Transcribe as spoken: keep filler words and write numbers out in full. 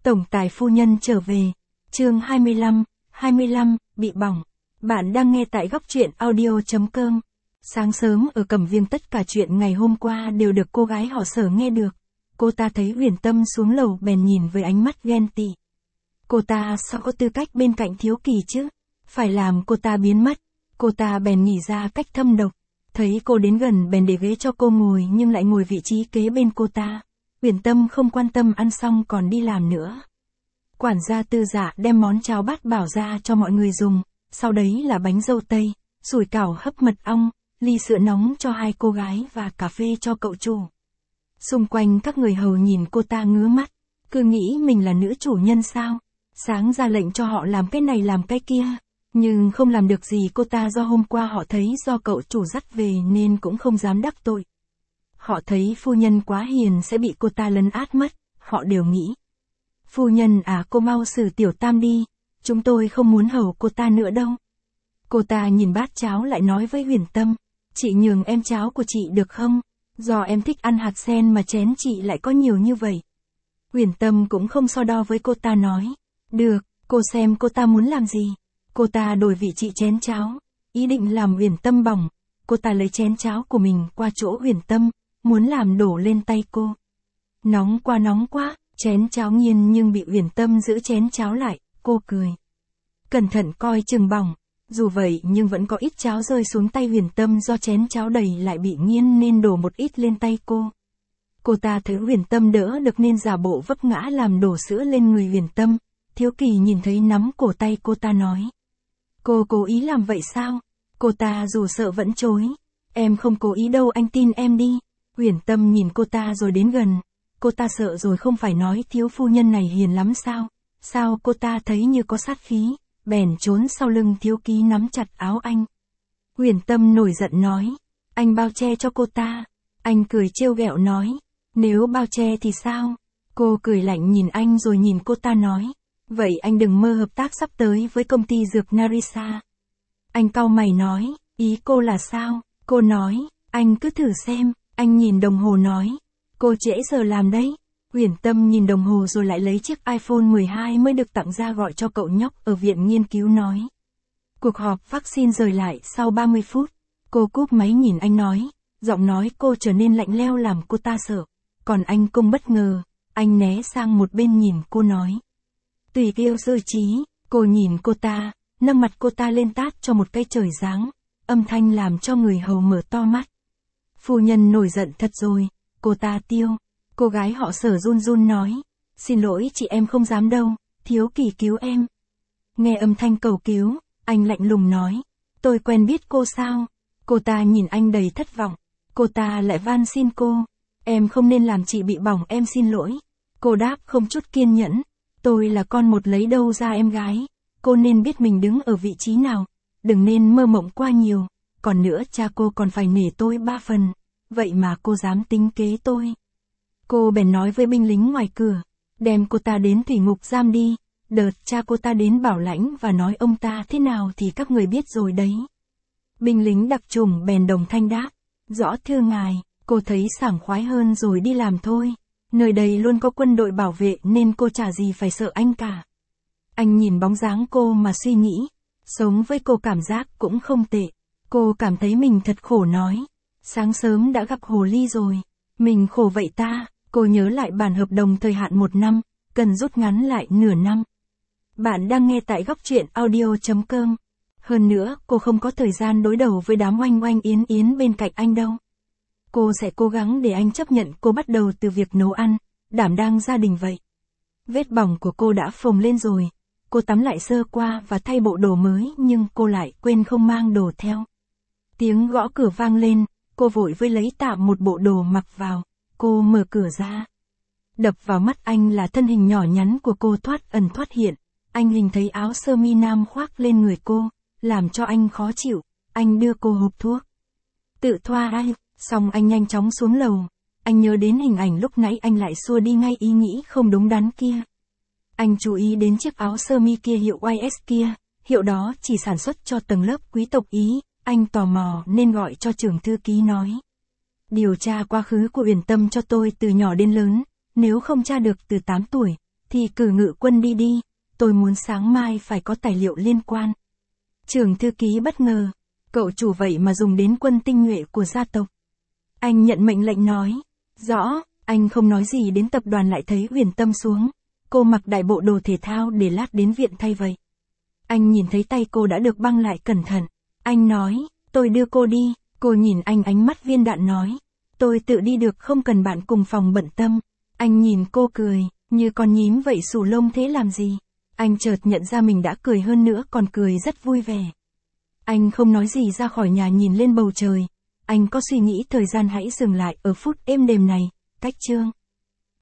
Tổng tài phu nhân trở về. Chương hai mươi lăm, hai mươi lăm, bị bỏng. Bạn đang nghe tại góc truyện audio chấm com. Sáng sớm ở Cẩm Viêng tất cả chuyện ngày hôm qua đều được cô gái họ Sở nghe được. Cô ta thấy Huyền Tâm xuống lầu bèn nhìn với ánh mắt ghen tị. Cô ta sao có tư cách bên cạnh Thiếu Kỳ chứ? Phải làm cô ta biến mất. Cô ta bèn nghĩ ra cách thâm độc. Thấy cô đến gần bèn để ghế cho cô ngồi nhưng lại ngồi vị trí kế bên cô ta. Huyền Tâm không quan tâm ăn xong còn đi làm nữa. Quản gia Tư Dạ đem món cháo bát bảo ra cho mọi người dùng, sau đấy là bánh dâu tây, sủi cảo hấp mật ong, ly sữa nóng cho hai cô gái và cà phê cho cậu chủ. Xung quanh các người hầu nhìn cô ta ngứa mắt, cứ nghĩ mình là nữ chủ nhân sao, sáng ra lệnh cho họ làm cái này làm cái kia, nhưng không làm được gì cô ta do hôm qua họ thấy do cậu chủ dắt về nên cũng không dám đắc tội. Họ thấy phu nhân quá hiền sẽ bị cô ta lấn át mất, họ đều nghĩ. Phu nhân à, cô mau xử Tiểu Tam đi, chúng tôi không muốn hầu cô ta nữa đâu. Cô ta nhìn bát cháo lại nói với Huyền Tâm, chị nhường em cháo của chị được không? Do em thích ăn hạt sen mà chén chị lại có nhiều như vậy. Huyền Tâm cũng không so đo với cô ta nói, được, cô xem cô ta muốn làm gì. Cô ta đổi vị trí chén cháo, ý định làm Huyền Tâm bỏng. Cô ta lấy chén cháo của mình qua chỗ Huyền Tâm, muốn làm đổ lên tay cô. Nóng quá nóng quá, chén cháo nghiêng nhưng bị Huyền Tâm giữ chén cháo lại, cô cười. Cẩn thận coi chừng bỏng, dù vậy nhưng vẫn có ít cháo rơi xuống tay Huyền Tâm do chén cháo đầy lại bị nghiêng nên đổ một ít lên tay cô. Cô ta thấy Huyền Tâm đỡ được nên giả bộ vấp ngã làm đổ sữa lên người Huyền Tâm. Thiếu Kỳ nhìn thấy nắm cổ tay cô ta nói. Cô cố ý làm vậy sao? Cô ta dù sợ vẫn chối. Em không cố ý đâu, anh tin em đi. Huyền Tâm nhìn cô ta rồi đến gần. Cô ta sợ rồi không phải nói thiếu phu nhân này hiền lắm sao? Sao cô ta thấy như có sát khí, bèn trốn sau lưng Thiếu Ký nắm chặt áo anh. Huyền Tâm nổi giận nói, anh bao che cho cô ta. Anh cười trêu ghẹo nói, nếu bao che thì sao? Cô cười lạnh nhìn anh rồi nhìn cô ta nói, vậy anh đừng mơ hợp tác sắp tới với công ty dược Narisa. Anh cau mày nói, ý cô là sao? Cô nói, anh cứ thử xem. Anh nhìn đồng hồ nói, cô trễ giờ làm đấy. Huyền Tâm nhìn đồng hồ rồi lại lấy chiếc iPhone mười hai mới được tặng ra gọi cho cậu nhóc ở viện nghiên cứu nói. Cuộc họp vaccine rời lại sau ba mươi phút. Cô cúp máy nhìn anh nói, giọng nói cô trở nên lạnh lẽo làm cô ta sợ. Còn anh cũng bất ngờ, anh né sang một bên nhìn cô nói. Tùy yêu sơ trí, cô nhìn cô ta, nâng mặt cô ta lên tát cho một cây trời giáng. Âm thanh làm cho người hầu mở to mắt. Phu nhân nổi giận thật rồi, cô ta tiêu. Cô gái họ Sở run run nói, xin lỗi chị em không dám đâu, Thiếu Kỳ cứu em. Nghe âm thanh cầu cứu, anh lạnh lùng nói, tôi quen biết cô sao? Cô ta nhìn anh đầy thất vọng, cô ta lại van xin cô, em không nên làm chị bị bỏng, em xin lỗi. Cô đáp không chút kiên nhẫn, tôi là con một lấy đâu ra em gái, cô nên biết mình đứng ở vị trí nào, đừng nên mơ mộng quá nhiều. Còn nữa cha cô còn phải nể tôi ba phần, vậy mà cô dám tính kế tôi. Cô bèn nói với binh lính ngoài cửa, đem cô ta đến thủy ngục giam đi, đợt cha cô ta đến bảo lãnh và nói ông ta thế nào thì các người biết rồi đấy. Binh lính đặc chủng bèn đồng thanh đáp, rõ thưa ngài, cô thấy sảng khoái hơn rồi đi làm thôi, nơi đây luôn có quân đội bảo vệ nên cô chả gì phải sợ anh cả. Anh nhìn bóng dáng cô mà suy nghĩ, sống với cô cảm giác cũng không tệ. Cô cảm thấy mình thật khổ nói, sáng sớm đã gặp hồ ly rồi, mình khổ vậy ta. Cô nhớ lại bản hợp đồng thời hạn một năm, cần rút ngắn lại nửa năm. Bạn đang nghe tại góc truyện audio chấm com. Hơn nữa, cô không có thời gian đối đầu với đám oanh oanh yến yến bên cạnh anh đâu. Cô sẽ cố gắng để anh chấp nhận cô bắt đầu từ việc nấu ăn, đảm đang gia đình vậy. Vết bỏng của cô đã phồng lên rồi. Cô tắm lại sơ qua và thay bộ đồ mới nhưng cô lại quên không mang đồ theo. Tiếng gõ cửa vang lên, cô vội với lấy tạm một bộ đồ mặc vào. Cô mở cửa ra. Đập vào mắt anh là thân hình nhỏ nhắn của cô thoát ẩn thoát hiện. Anh hình thấy áo sơ mi nam khoác lên người cô, làm cho anh khó chịu. Anh đưa cô hộp thuốc. Tự thoa ai, xong anh nhanh chóng xuống lầu. Anh nhớ đến hình ảnh lúc nãy anh lại xua đi ngay ý nghĩ không đúng đắn kia. Anh chú ý đến chiếc áo sơ mi kia hiệu i ét kia, hiệu đó chỉ sản xuất cho tầng lớp quý tộc Ý. Anh tò mò nên gọi cho trưởng thư ký nói. Điều tra quá khứ của Huyền Tâm cho tôi từ nhỏ đến lớn, nếu không tra được từ tám tuổi, thì thì cử ngự quân đi đi, tôi muốn sáng mai phải có tài liệu liên quan. Trưởng thư ký bất ngờ, cậu chủ vậy mà dùng đến quân tinh nhuệ của gia tộc. Anh nhận mệnh lệnh nói, rõ, anh không nói gì đến tập đoàn lại thấy Huyền Tâm xuống. Cô mặc đại bộ đồ thể thao để lát đến viện thay vậy. Anh nhìn thấy tay cô đã được băng lại cẩn thận. Anh nói, tôi đưa cô đi. Cô nhìn anh ánh mắt viên đạn nói, tôi tự đi được không cần bạn cùng phòng bận tâm. Anh nhìn cô cười, như con nhím vậy xù lông thế làm gì. Anh chợt nhận ra mình đã cười hơn nữa còn cười rất vui vẻ. Anh không nói gì ra khỏi nhà nhìn lên bầu trời. Anh có suy nghĩ thời gian hãy dừng lại ở phút êm đềm này, cách chương.